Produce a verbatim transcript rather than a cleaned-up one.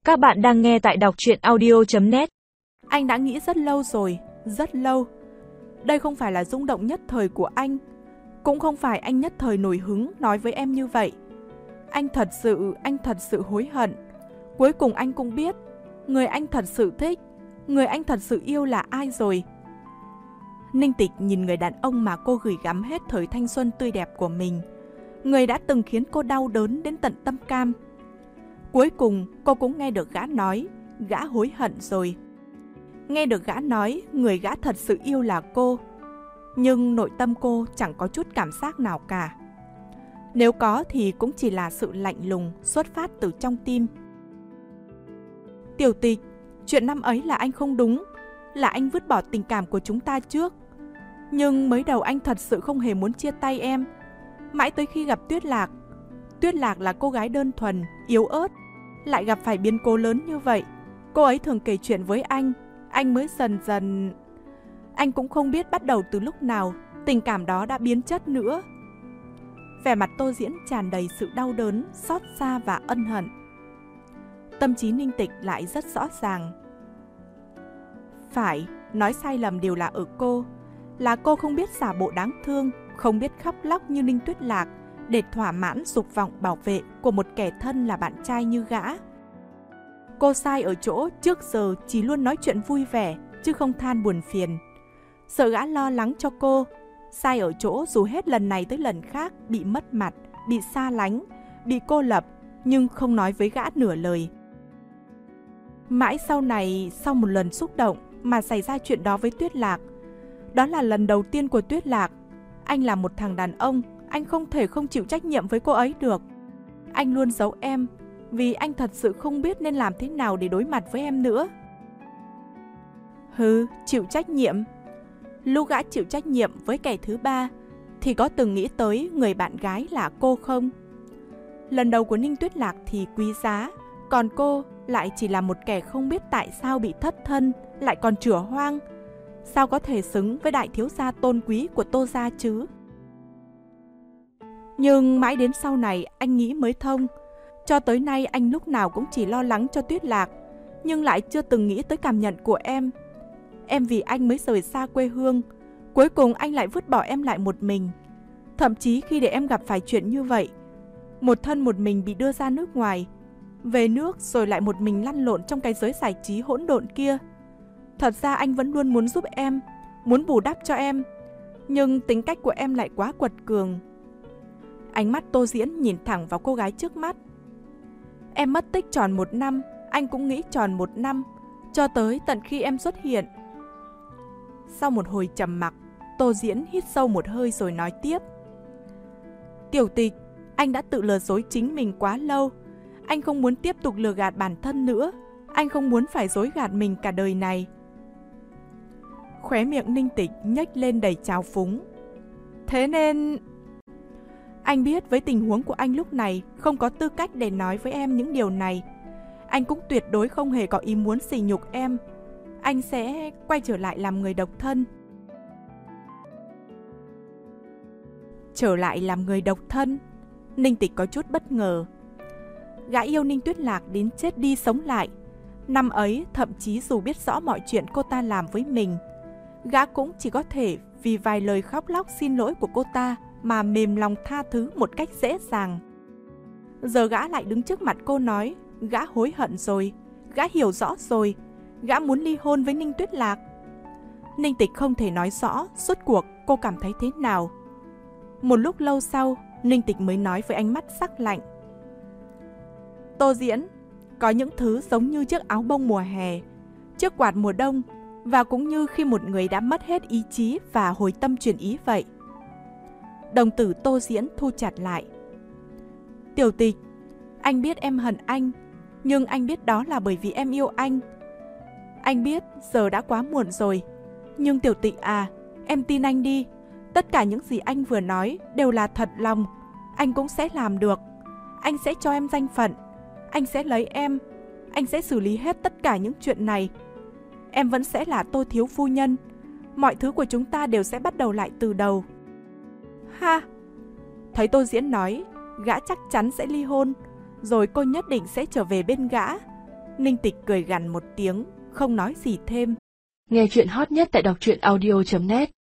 Các bạn đang nghe tại đọc truyện audio chấm net. Anh đã nghĩ rất lâu rồi, rất lâu. Đây không phải là rung động nhất thời của anh, cũng không phải anh nhất thời nổi hứng nói với em như vậy. Anh thật sự, anh thật sự hối hận. Cuối cùng anh cũng biết, người anh thật sự thích, người anh thật sự yêu là ai rồi. Ninh Tịch nhìn người đàn ông mà cô gửi gắm hết thời thanh xuân tươi đẹp của mình, người đã từng khiến cô đau đớn đến tận tâm can. Cuối cùng cô cũng nghe được gã nói, gã hối hận rồi. Nghe được gã nói, người gã thật sự yêu là cô. Nhưng nội tâm cô chẳng có chút cảm giác nào cả. Nếu có thì cũng chỉ là sự lạnh lùng xuất phát từ trong tim. Tiểu Tịch, chuyện năm ấy là anh không đúng, là anh vứt bỏ tình cảm của chúng ta trước. Nhưng mới đầu anh thật sự không hề muốn chia tay em. Mãi tới khi gặp Tuyết Lạc. Tuyết Lạc là cô gái đơn thuần, yếu ớt, lại gặp phải biến cố lớn như vậy. Cô ấy thường kể chuyện với anh, anh mới dần dần... Anh cũng không biết bắt đầu từ lúc nào, tình cảm đó đã biến chất nữa. Vẻ mặt Tô Diễn tràn đầy sự đau đớn, xót xa và ân hận. Tâm trí Ninh Tịch lại rất rõ ràng. Phải, nói sai lầm đều là ở cô. Là cô không biết giả bộ đáng thương, không biết khóc lóc như Ninh Tuyết Lạc để thỏa mãn dục vọng bảo vệ của một kẻ thân là bạn trai như gã. Cô sai ở chỗ trước giờ chỉ luôn nói chuyện vui vẻ chứ không than buồn phiền, sợ gã lo lắng cho cô. Sai ở chỗ dù hết lần này tới lần khác bị mất mặt, bị xa lánh, bị cô lập, nhưng không nói với gã nửa lời. Mãi sau này, sau một lần xúc động mà xảy ra chuyện đó với Tuyết Lạc. Đó là lần đầu tiên của Tuyết Lạc. Anh là một thằng đàn ông, anh không thể không chịu trách nhiệm với cô ấy được. Anh luôn giấu em, vì anh thật sự không biết nên làm thế nào để đối mặt với em nữa. Hừ, chịu trách nhiệm. Lúc gã chịu trách nhiệm với kẻ thứ ba, thì có từng nghĩ tới người bạn gái là cô không? Lần đầu của Ninh Tuyết Lạc thì quý giá, còn cô lại chỉ là một kẻ không biết tại sao bị thất thân, lại còn chửa hoang. Sao có thể xứng với đại thiếu gia tôn quý của Tô gia chứ? Nhưng mãi đến sau này anh nghĩ mới thông. Cho tới nay anh lúc nào cũng chỉ lo lắng cho Tuyết Lạc, nhưng lại chưa từng nghĩ tới cảm nhận của em. Em vì anh mới rời xa quê hương, cuối cùng anh lại vứt bỏ em lại một mình. Thậm chí khi để em gặp phải chuyện như vậy, một thân một mình bị đưa ra nước ngoài, về nước rồi lại một mình lăn lộn trong cái giới giải trí hỗn độn kia. Thật ra anh vẫn luôn muốn giúp em, muốn bù đắp cho em, nhưng tính cách của em lại quá quật cường. Ánh mắt Tô Diễn nhìn thẳng vào cô gái trước mắt. Em mất tích tròn một năm, anh cũng nghĩ tròn một năm, cho tới tận khi em xuất hiện. Sau một hồi trầm mặc, Tô Diễn hít sâu một hơi rồi nói tiếp. Tiểu Tịch, anh đã tự lừa dối chính mình quá lâu. Anh không muốn tiếp tục lừa gạt bản thân nữa. Anh không muốn phải dối gạt mình cả đời này. Khóe miệng Ninh Tịch nhếch lên đầy trào phúng. Thế nên... Anh biết với tình huống của anh lúc này không có tư cách để nói với em những điều này. Anh cũng tuyệt đối không hề có ý muốn sỉ nhục em. Anh sẽ quay trở lại làm người độc thân. Trở lại làm người độc thân? Ninh Tịch có chút bất ngờ. Gã yêu Ninh Tuyết Lạc đến chết đi sống lại. Năm ấy thậm chí dù biết rõ mọi chuyện cô ta làm với mình, gã cũng chỉ có thể vì vài lời khóc lóc xin lỗi của cô ta mà mềm lòng tha thứ một cách dễ dàng. Giờ gã lại đứng trước mặt cô nói gã hối hận rồi, gã hiểu rõ rồi, gã muốn ly hôn với Ninh Tuyết Lạc. Ninh Tịch không thể nói rõ rốt cuộc cô cảm thấy thế nào. Một lúc lâu sau, Ninh Tịch mới nói với ánh mắt sắc lạnh. Tô Diễn, có những thứ giống như chiếc áo bông mùa hè, chiếc quạt mùa đông, và cũng như khi một người đã mất hết ý chí và hồi tâm chuyển ý vậy. Đồng tử Tô Diễn thu chặt lại. Tiểu Tịch, anh biết em hận anh, nhưng anh biết đó là bởi vì em yêu anh. Anh biết giờ đã quá muộn rồi, nhưng Tiểu Tịch à, em tin anh đi. Tất cả những gì anh vừa nói đều là thật lòng. Anh cũng sẽ làm được. Anh sẽ cho em danh phận. Anh sẽ lấy em. Anh sẽ xử lý hết tất cả những chuyện này. Em vẫn sẽ là Tô thiếu phu nhân. Mọi thứ của chúng ta đều sẽ bắt đầu lại từ đầu. Ha! Thấy Tô Diễn nói gã chắc chắn sẽ ly hôn, rồi cô nhất định sẽ trở về bên gã. Ninh Tịch cười gằn một tiếng, không nói gì thêm. Nghe chuyện hot nhất tại đọc truyện audio chấm net.